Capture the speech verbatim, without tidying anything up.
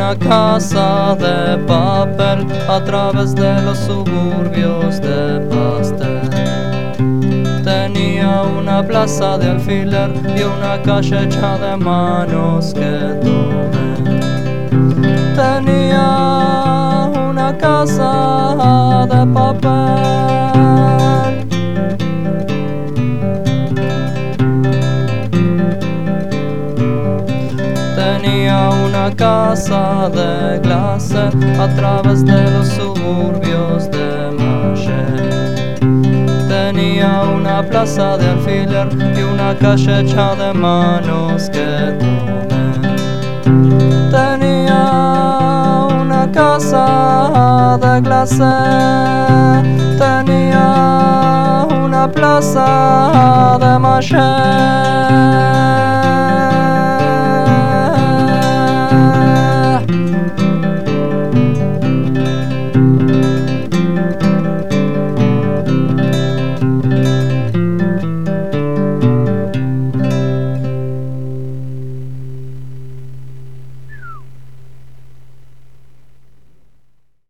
una casa de papel a través de los suburbios de pastel. Tenía una plaza de alfiler y una calle hecha de manos que tomé. Tenía una casa de papel. Tenía una casa de clase a través de los suburbios de Maché. Tenía una plaza de alfiler y una calle hecha de manos que tomé. Tenía una casa de clase. Tenía una plaza de Maché.